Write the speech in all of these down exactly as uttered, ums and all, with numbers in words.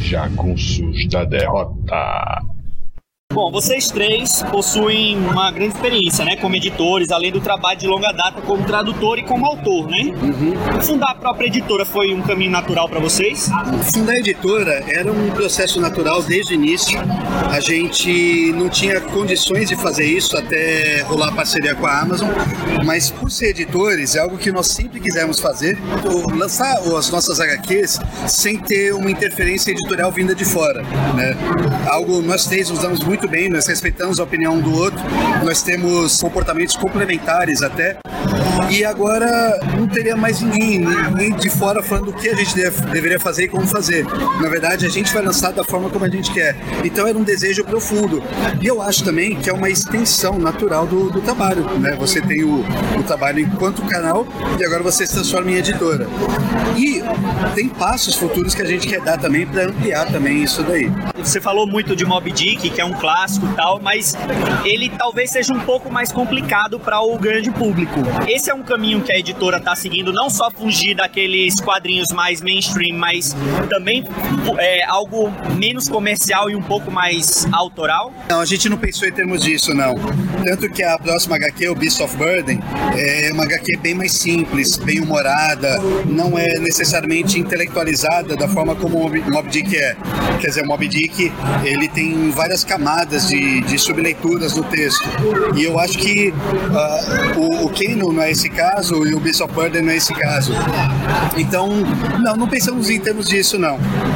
Jagunços da Derrota. Bom, vocês três possuem uma grande experiência, né, como editores, além do trabalho de longa data como tradutor e como autor, né? Uhum. Fundar a própria editora foi um caminho natural para vocês? Fundar a editora era um processo natural desde o início. A gente não tinha condições de fazer isso até rolar a parceria com a Amazon, mas por ser editores, é algo que nós sempre quisemos fazer, lançar as nossas agá quês sem ter uma interferência editorial vinda de fora, né? Algo nós três nos damos muito muito bem, nós respeitamos a opinião um do outro, nós temos comportamentos complementares até, e agora não teria mais ninguém, ninguém de fora falando o que a gente deve, deveria fazer e como fazer. Na verdade, a gente vai lançar da forma como a gente quer. Então era um desejo profundo. E eu acho também que é uma extensão natural do, do trabalho, né? Você tem o, o trabalho enquanto canal e agora você se transforma em editora. E tem passos futuros que a gente quer dar também para ampliar também isso daí. Você falou muito de Moby Dick, que é um clássico e tal, mas ele talvez seja um pouco mais complicado para o grande público. Esse é um caminho que a editora está seguindo, não só fugir daqueles quadrinhos mais mainstream, mas também é, algo menos comercial e um pouco mais autoral? Não, a gente não pensou em termos disso, não. Tanto que a próxima agá quê, o Beast of Burden, é uma agá quê bem mais simples, bem humorada, não é necessariamente intelectualizada da forma como o Moby Dick é. Quer dizer, o Moby Dick, ele tem várias camadas de, de subleituras no texto. E eu acho que uh, o, o Kano não é esse caso e o Beast of Burden não é esse caso. Então, não, não pensamos em termos disso, não.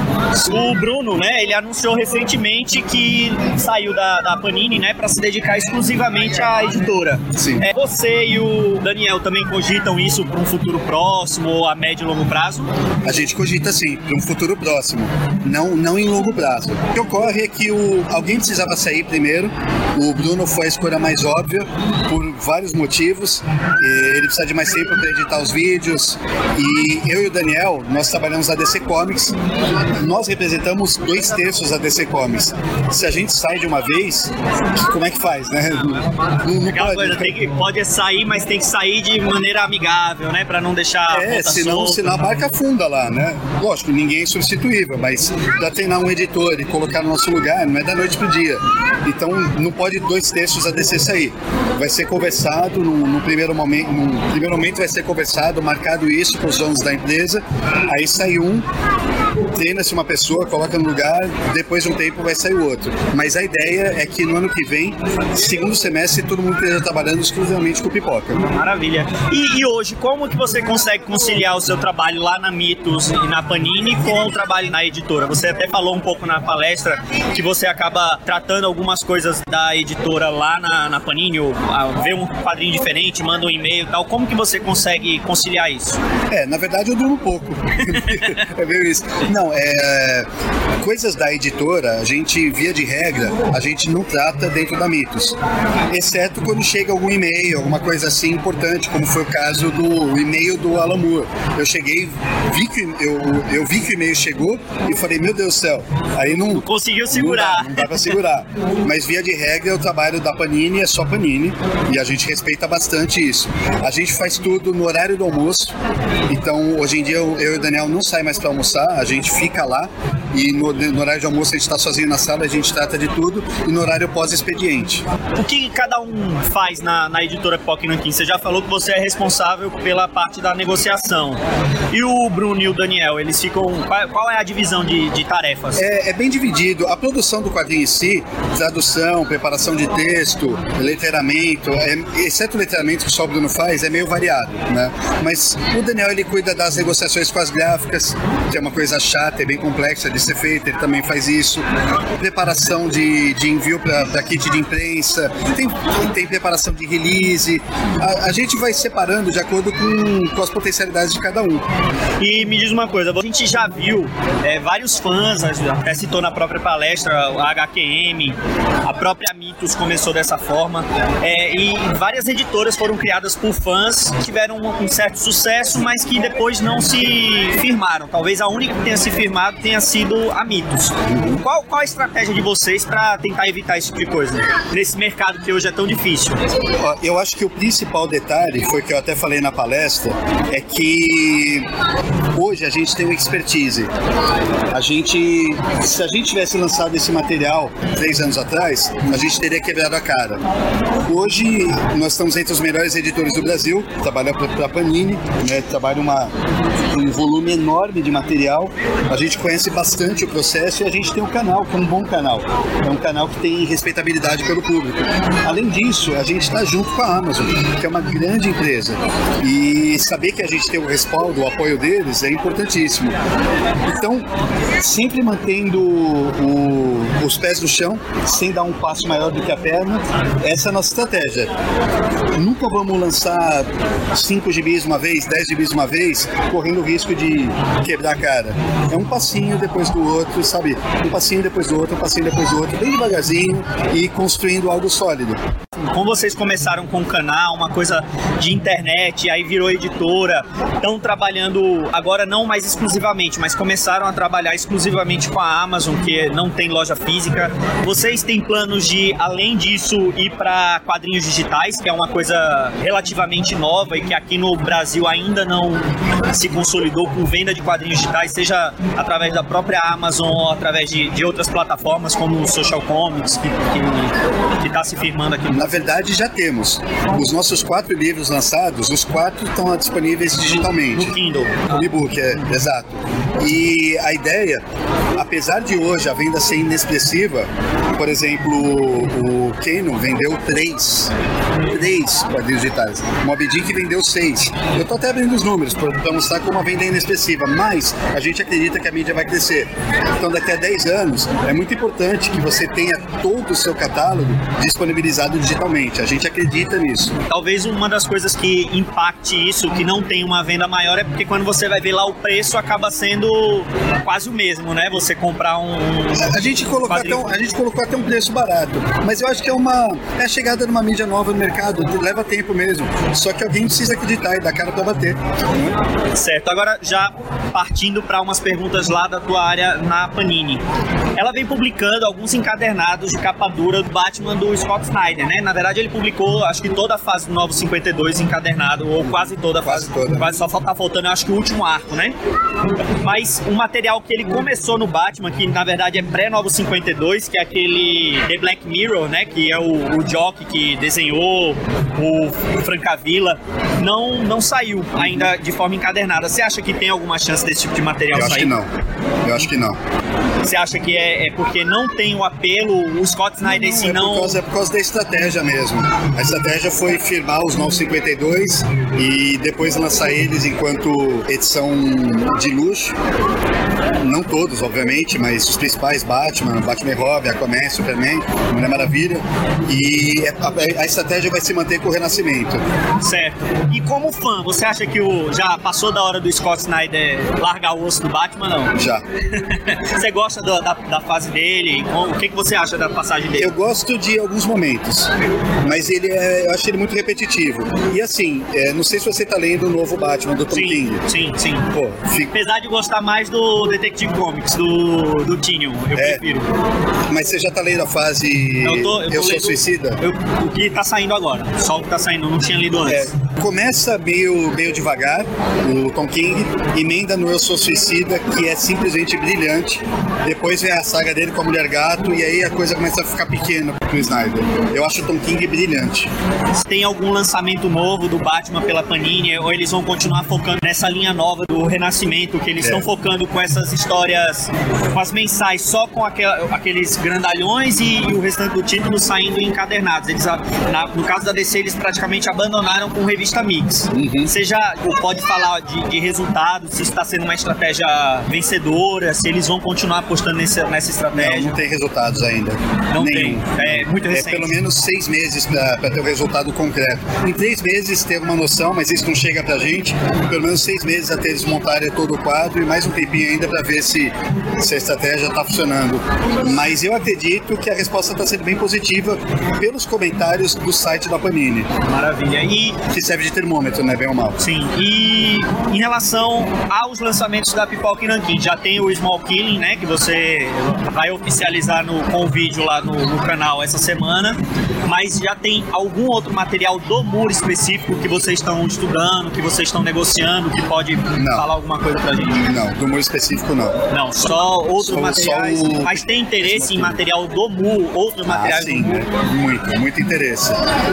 O Bruno, né, ele anunciou recentemente que saiu da, da Panini, né, para se dedicar exclusivamente à editora. Sim. É, você e o Daniel também cogitam isso para um futuro próximo ou a médio e longo prazo? A gente cogita sim, para um futuro próximo, não, não em longo prazo. O que ocorre é que o, alguém precisava sair primeiro, o Bruno foi a escolha mais óbvia, por vários motivos, ele precisa de mais tempo para editar os vídeos, e eu e o Daniel, nós trabalhamos na D C Comics, nós representamos dois terços da D C Comics. Se a gente sai de uma vez, como é que faz, né? Não, não pode, coisa, tem que, pode sair, mas tem que sair de maneira amigável, né? Para não deixar É, senão, senão a barca afunda lá, né? Lógico, ninguém é substituível, mas para treinar um editor e colocar no nosso lugar, não é da noite pro dia. Então não pode dois terços da D C sair. Vai ser conversado no, no primeiro momento, no primeiro momento vai ser conversado, marcado isso com os donos da empresa, aí sai um, treina-se uma pessoa, coloca no lugar, depois de um tempo vai sair o outro. Mas a ideia é que no ano que vem, segundo semestre, todo mundo esteja trabalhando exclusivamente com pipoca. Maravilha. E, e hoje, como que você consegue conciliar o seu trabalho lá na Mitos e na Panini com o trabalho na editora? Você até falou um pouco na palestra que você acaba tratando algumas coisas da editora lá na, na Panini, ou a, vê um quadrinho diferente, manda um e-mail e tal. Como que você consegue conciliar isso? É, na verdade eu durmo pouco. É meio isso. Não, é... coisas da editora, a gente, via de regra, a gente não trata dentro da Mitos. Exceto quando chega algum e-mail, alguma coisa assim importante, como foi o caso do e-mail do Alan Moore. Eu cheguei, vi que, eu, eu vi que o e-mail chegou e falei, meu Deus do céu. Aí não... Conseguiu segurar. Não dá, não dá pra segurar. Mas via de regra, o trabalho da Panini é só Panini. E a gente respeita bastante isso. A gente faz tudo no horário do almoço. Então, hoje em dia, eu, eu e o Daniel não saímos mais pra almoçar. A gente fica lá. E no, no horário de almoço a gente tá sozinho na sala, a gente trata de tudo. E no horário pós-expediente. O que cada um faz na, na editora Pipoca e Nanquim? Você já falou que você é responsável pela parte da negociação. E o Bruno e o Daniel, eles ficam... Qual, qual é a divisão de, de tarefas? É, é bem dividido. A produção do quadrinho em si, tradução, preparação de texto, letreiramento, é, exceto o letreiramento que só o Bruno faz, é meio variado, né? Mas o Daniel, ele cuida das negociações com as gráficas, que é uma coisa chata e bem complexa de ser feita, ele também faz isso. Preparação de, de envio para kit de imprensa, tem, tem preparação de release. A, a gente vai separando de acordo com, com as potencialidades de cada um. E me diz uma coisa, a gente já viu é, vários fãs, até citou na própria palestra, a agá quê eme, a própria Mitos começou dessa forma, é, e várias editoras foram criadas por fãs que tiveram um, um certo sucesso, mas que depois não se firmaram. Talvez a única que tenha tenha se firmado tenha sido a Mythos. Qual, qual a estratégia de vocês para tentar evitar esse tipo de coisa nesse mercado que hoje é tão difícil? Ó, eu acho que o principal detalhe, foi que eu até falei na palestra, é que hoje a gente tem uma expertise. A gente, se a gente tivesse lançado esse material três anos atrás, a gente teria quebrado a cara. Hoje nós estamos entre os melhores editores do Brasil, trabalhamos para a Panini, né, trabalha uma, um volume enorme de material, a gente conhece bastante o processo e a gente tem um canal, que é um bom canal, é um canal que tem respeitabilidade pelo público. Além disso, a gente está junto com a Amazon, que é uma grande empresa, e saber que a gente tem o respaldo, o apoio deles é importantíssimo. Então, sempre mantendo o, os pés no chão, sem dar um passo maior do que a perna, essa é a nossa estratégia. Nunca vamos lançar cinco gibis uma vez, dez gibis uma vez, correndo o risco de quebrar a cara. É um passinho depois do outro, sabe? Um passinho depois do outro, um passinho depois do outro, bem devagarzinho e construindo algo sólido. Como vocês começaram com o canal, uma coisa de internet, aí virou editora, estão trabalhando agora não mais exclusivamente, mas começaram a trabalhar exclusivamente com a Amazon, que não tem loja física. Vocês têm planos de, além disso, ir para quadrinhos digitais, que é uma coisa relativamente nova e que aqui no Brasil ainda não se consolidou com venda de quadrinhos digitais, seja através da própria Amazon ou através de, de outras plataformas como o Social Comics, que está se firmando aqui no Na verdade, já temos. Os nossos quatro livros lançados, os quatro estão disponíveis digitalmente. No Kindle. No e-book, é, exato. E a ideia, apesar de hoje a venda ser inexpressiva, por exemplo, o Canon vendeu três, três quadrinhos digitais. O Moby Dick vendeu seis. Eu estou até abrindo os números para mostrar como a venda é inexpressiva, mas a gente acredita que a mídia vai crescer. Então, daqui a dez anos, é muito importante que você tenha todo o seu catálogo disponibilizado digitalmente. A gente acredita nisso. Talvez uma das coisas que impacte isso, que não tem uma venda maior, é porque quando você vai ver lá o preço, acaba sendo quase o mesmo, né? Você comprar um... A, a, gente, colocou até um, a gente colocou até um preço barato, mas eu acho que é uma é a chegada de uma mídia nova no mercado, leva tempo mesmo. Só que alguém precisa acreditar e dar cara pra bater. Certo. Agora, já partindo para umas perguntas lá da tua área na Panini. Ela vem publicando alguns encadernados de capa dura do Batman do Scott Snyder, né? Na verdade, ele publicou, acho que toda a fase do Novo cinquenta e dois encadernado, ou quase toda a fase. Quase toda. Quase só tá faltando, acho que o último arco, né? Mas um material que ele começou no Batman, que na verdade é pré-Novo cinquenta e dois, que é aquele The Black Mirror, né? Que é o, o Jock que desenhou, o Francavilla, não, não saiu ainda de forma encadernada. Você acha que tem alguma chance desse tipo de material Eu sair? acho que não. Eu acho que não. Você acha que é, é porque não tem o apelo, o Scott Snyder Não, se é, não... por causa, é por causa da estratégia mesmo. A estratégia foi firmar os Novos cinquenta e dois e depois lançar eles enquanto edição de luxo. Não todos, obviamente, mas os principais: Batman, Batman e Robin, Aquaman, Superman, Mulher Maravilha. E a, a estratégia vai se manter com o Renascimento. Certo. E como fã, você acha que o, já passou da hora do Scott Snyder largar o osso do Batman, não? Já. Você gosta do, da, da fase dele? O que, que você acha da passagem dele? Eu gosto de alguns momentos, mas ele é, eu acho ele muito repetitivo. E assim, é, não sei se você tá lendo o novo Batman do Tom Sim, King. sim, sim. Pô, fica... Apesar de gostar mais do Detective Comics, do, do Tynion, eu É. prefiro. Mas você já tá lendo a fase Eu, tô, eu, tô Eu Sou lendo Suicida? eu- o que tá saindo agora. Só o que tá saindo, eu não tinha lido É, antes. começa meio, meio devagar, o Tom King, emenda no Eu Sou Suicida, que é simplesmente brilhante. Depois vem a saga dele com a Mulher Gato, e aí a coisa começa a ficar pequena pro Snyder. Eu acho o Tom King brilhante. Tem algum lançamento novo do Batman pela Panini, ou eles vão continuar focando nessa linha nova do Renascimento, que eles É. estão focando com essas histórias, com as mensais, só com aquel- aqueles grandalhões e, e o restante do título saindo encadernados. Eles, a- na- no caso da D C, eles praticamente abandonaram com revista Mix. Uhum. Você já pode falar de, de resultados, se isso está sendo uma estratégia vencedora, se eles vão continuar apostando nessa, nessa Não, estratégia? não tem resultados ainda. Não Nenhum. tem. É muito É recente. pelo menos seis meses para ter o resultado concreto. Em três meses ter uma noção, mas isso não chega pra gente. Pelo menos seis meses até eles montarem todo o quadro e mais um tempinho ainda ainda para ver se, se a estratégia está funcionando. Mas eu acredito que a resposta está sendo bem positiva pelos comentários do site da Panini. Maravilha. E que serve de termômetro, né? Bem ou mal. sim. E em relação aos lançamentos da Pipoca e Nanquim, já tem o Small Killing, né? Que você vai oficializar no, com o vídeo lá no, no canal essa semana. Mas já tem algum outro material do Moore específico que vocês estão estudando, que vocês estão negociando, que pode Não. falar alguma coisa pra gente? Não, do Moore específico não. Não, só outros Só- materiais. só o- Mas tem interesse em material do Moore, outros Ah, materiais sim, do Moore? né? Muito, muito interesse.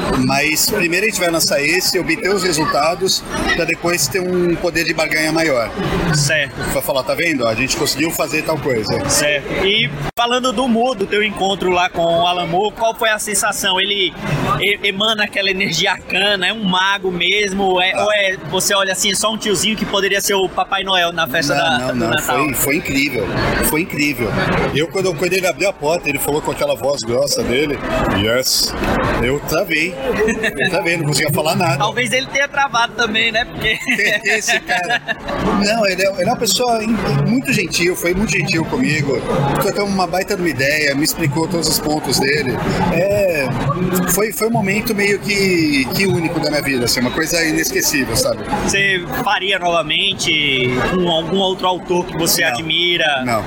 Mas primeiro a gente vai lançar esse, obter os resultados, para depois ter um poder de barganha maior. Certo. Vai falar, tá vendo? A gente conseguiu fazer tal coisa. Certo. E falando do Moore, do teu encontro lá com o Alan Moore, qual foi a sensação? Ele e- emana aquela energia arcana, é um mago mesmo? É, Ah. Ou é, você olha assim, é só um tiozinho que poderia ser o Papai Noel na festa da, Não, do não, não, Natal? foi, foi incrível, foi incrível. Eu, quando, quando ele abriu a porta, ele falou com aquela voz grossa dele, yes, eu travei, eu travei, não conseguia falar nada. Talvez ele tenha travado também, né? Porque... Esse cara, não, ele é, ele é uma pessoa in- muito gentil, foi muito gentil comigo, trocamos uma baita de uma ideia, me explicou todos os pontos dele. É, foi, foi um momento meio que, que único da minha vida, assim, uma coisa inesquecível, sabe? Você faria novamente com algum outro autor que você Não. admira? Não,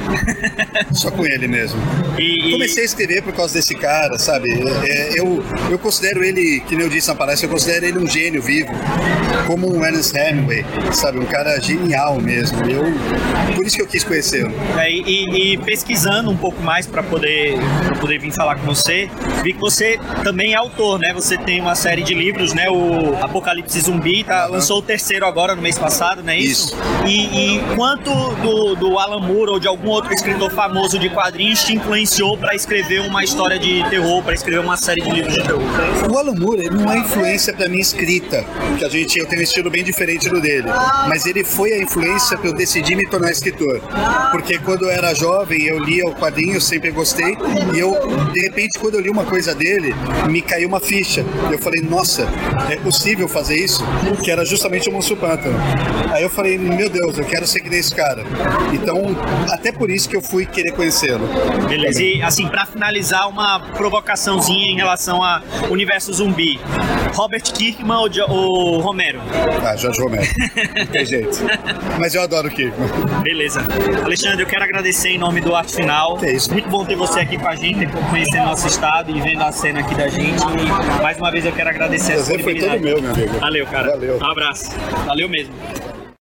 só com ele mesmo. E, e- Comecei a escrever por causa desse cara, sabe? É, eu, eu considero ele, que nem eu disse na palestra, eu considero ele um gênio vivo, como um Ernest Hemingway, sabe? Um cara genial mesmo. Eu, por isso que eu quis conhecê-lo. É, e, e- e pesquisando um pouco mais para poder, pra poder vir falar com você, vi que você também é autor, né? Você tem uma série de livros, né? O Apocalipse Zumbi, tá, Uhum. lançou o terceiro agora no mês passado, não é isso? Isso. E, e quanto do, do Alan Moore ou de algum outro escritor famoso de quadrinhos te influenciou para escrever uma história de terror, para escrever uma série de livros de terror? O Alan Moore, ele não é influência pra minha escrita, que a gente, eu tenho um estilo bem diferente do dele, mas ele foi a influência pra eu decidir me tornar escritor, porque quando eu era jovem eu lia o quadrinho, sempre gostei, e eu, de repente, quando eu li uma coisa dele, me caiu uma ficha, e eu falei, nossa, é possível fazer isso? Que era justamente o Monstro Pântano. Aí eu falei, meu Deus, eu quero ser que nem esse cara. Então, até por isso que eu fui querer conhecê-lo. Beleza, e assim, pra finalizar, uma provocaçãozinha em relação ao universo zumbi. Robert Kirkman ou, Jo- ou Romero? Ah, Jorge Romero. Não tem jeito. Mas eu adoro o Kirkman. Beleza. Alexandre, eu quero agradecer em nome do Arte Final. Que isso. Muito bom ter você aqui com a gente, conhecendo nosso estado e vendo a cena aqui da gente. E mais uma vez eu quero agradecer a O prazer foi todo disponibilidade. meu, meu amigo. Valeu, cara. Valeu. Um abraço. Valeu mesmo.